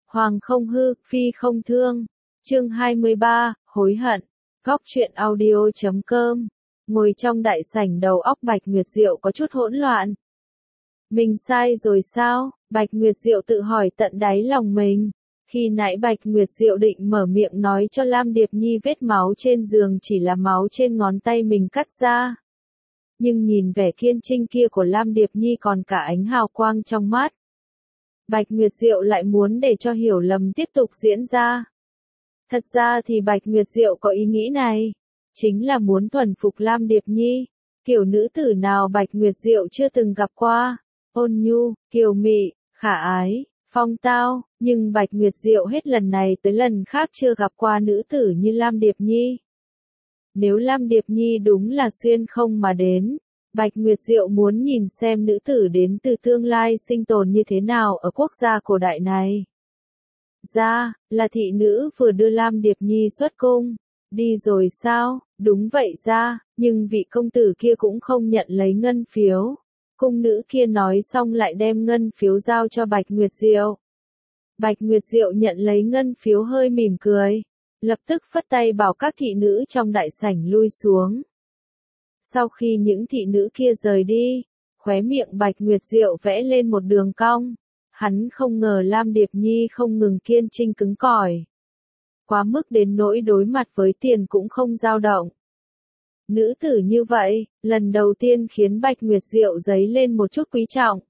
Hoàng không hư, phi không thương. Chương 23, hối hận. Góc truyện audio.com. Ngồi trong đại sảnh đầu óc Bạch Nguyệt Diệu có chút hỗn loạn. Mình sai rồi sao? Bạch Nguyệt Diệu tự hỏi tận đáy lòng mình. Khi nãy Bạch Nguyệt Diệu định mở miệng nói cho Lam Điệp Nhi vết máu trên giường chỉ là máu trên ngón tay mình cắt ra. Nhưng nhìn vẻ kiên trinh kia của Lam Điệp Nhi còn cả ánh hào quang trong mắt. Bạch Nguyệt Diệu lại muốn để cho hiểu lầm tiếp tục diễn ra. Thật ra thì Bạch Nguyệt Diệu có ý nghĩ này, chính là muốn thuần phục Lam Điệp Nhi, kiểu nữ tử nào Bạch Nguyệt Diệu chưa từng gặp qua, ôn nhu, kiều mị, khả ái, phong tao, nhưng Bạch Nguyệt Diệu hết lần này tới lần khác chưa gặp qua nữ tử như Lam Điệp Nhi. Nếu Lam Điệp Nhi đúng là xuyên không mà đến, Bạch Nguyệt Diệu muốn nhìn xem nữ tử đến từ tương lai sinh tồn như thế nào ở quốc gia cổ đại này. Ra, là thị nữ vừa đưa Lam Điệp Nhi xuất cung. Đi rồi sao? Đúng vậy ra, nhưng vị công tử kia cũng không nhận lấy ngân phiếu. Cung nữ kia nói xong lại đem ngân phiếu giao cho Bạch Nguyệt Diệu. Bạch Nguyệt Diệu nhận lấy ngân phiếu hơi mỉm cười, lập tức phất tay bảo các thị nữ trong đại sảnh lui xuống. Sau khi những thị nữ kia rời đi, khóe miệng Bạch Nguyệt Diệu vẽ lên một đường cong. Hắn không ngờ Lam Điệp Nhi không ngừng kiên trinh cứng cỏi. Quá mức đến nỗi đối mặt với tiền cũng không dao động. Nữ tử như vậy, lần đầu tiên khiến Bạch Nguyệt Diệu dấy lên một chút quý trọng.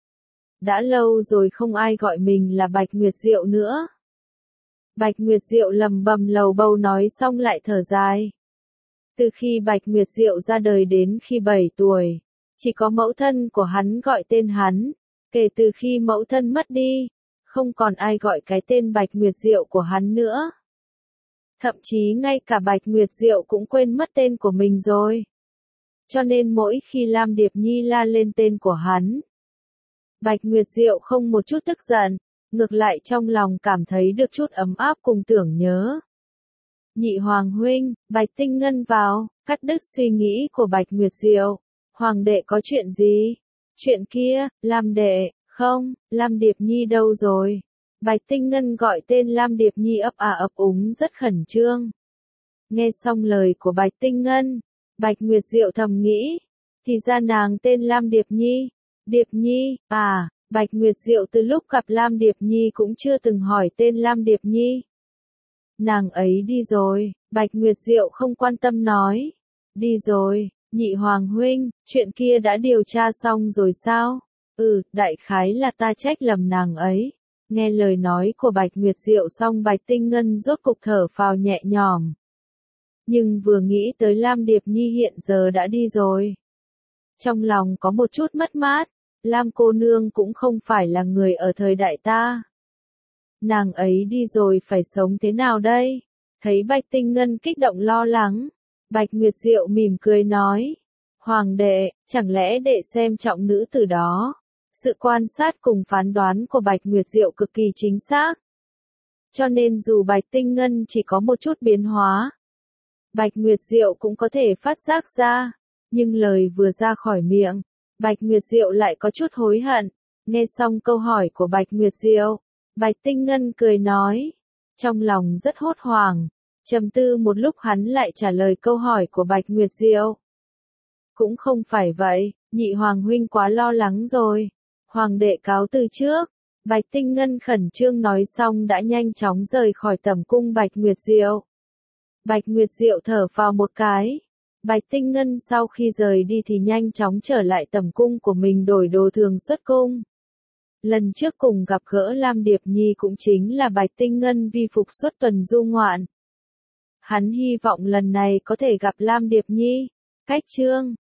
Đã lâu rồi không ai gọi mình là Bạch Nguyệt Diệu nữa. Bạch Nguyệt Diệu lầm bầm lầu bầu nói xong lại thở dài. Từ khi Bạch Nguyệt Diệu ra đời đến khi 7 tuổi, chỉ có mẫu thân của hắn gọi tên hắn. Kể từ khi mẫu thân mất đi, không còn ai gọi cái tên Bạch Nguyệt Diệu của hắn nữa. Thậm chí ngay cả Bạch Nguyệt Diệu cũng quên mất tên của mình rồi. Cho nên mỗi khi Lam Điệp Nhi la lên tên của hắn, Bạch Nguyệt Diệu không một chút tức giận, ngược lại trong lòng cảm thấy được chút ấm áp cùng tưởng nhớ. Nhị Hoàng huynh, Bạch Tinh Ngân vào, cắt đứt suy nghĩ của Bạch Nguyệt Diệu. Hoàng đệ có chuyện gì? Chuyện kia, Lam đệ, không, Lam Điệp Nhi đâu rồi? Bạch Tinh Ngân gọi tên Lam Điệp Nhi ấp ấp úng rất khẩn trương. Nghe xong lời của Bạch Tinh Ngân, Bạch Nguyệt Diệu thầm nghĩ, thì ra nàng tên Lam Điệp Nhi. Điệp Nhi, à, Bạch Nguyệt Diệu từ lúc gặp Lam Điệp Nhi cũng chưa từng hỏi tên Lam Điệp Nhi. Nàng ấy đi rồi, Bạch Nguyệt Diệu không quan tâm nói. Đi rồi. Nhị Hoàng huynh, chuyện kia đã điều tra xong rồi sao? Đại khái là ta trách lầm nàng ấy. Nghe lời nói của Bạch Nguyệt Diệu xong Bạch Tinh Ngân rốt cục thở phào nhẹ nhõm. Nhưng vừa nghĩ tới Lam Điệp Nhi hiện giờ đã đi rồi. Trong lòng có một chút mất mát, Lam cô nương cũng không phải là người ở thời đại ta. Nàng ấy đi rồi phải sống thế nào đây? Thấy Bạch Tinh Ngân kích động lo lắng. Bạch Nguyệt Diệu mỉm cười nói, Hoàng đệ, chẳng lẽ đệ xem trọng nữ tử đó? Sự quan sát cùng phán đoán của Bạch Nguyệt Diệu cực kỳ chính xác. Cho nên dù Bạch Tinh Ngân chỉ có một chút biến hóa, Bạch Nguyệt Diệu cũng có thể phát giác ra. Nhưng lời vừa ra khỏi miệng, Bạch Nguyệt Diệu lại có chút hối hận. Nghe xong câu hỏi của Bạch Nguyệt Diệu, Bạch Tinh Ngân cười nói, trong lòng rất hốt hoảng. Trầm tư một lúc hắn lại trả lời câu hỏi của Bạch Nguyệt Diệu. Cũng không phải vậy, nhị Hoàng huynh quá lo lắng rồi. Hoàng đệ cáo từ trước. Bạch Tinh Ngân khẩn trương nói xong đã nhanh chóng rời khỏi tẩm cung Bạch Nguyệt Diệu. Bạch Nguyệt Diệu thở phào một cái. Bạch Tinh Ngân sau khi rời đi thì nhanh chóng trở lại tẩm cung của mình đổi đồ thường xuất cung. Lần trước cùng gặp gỡ Lam Điệp Nhi cũng chính là Bạch Tinh Ngân vi phục xuất tuần du ngoạn. Hắn hy vọng lần này có thể gặp Lam Điệp Nhi. Cách chương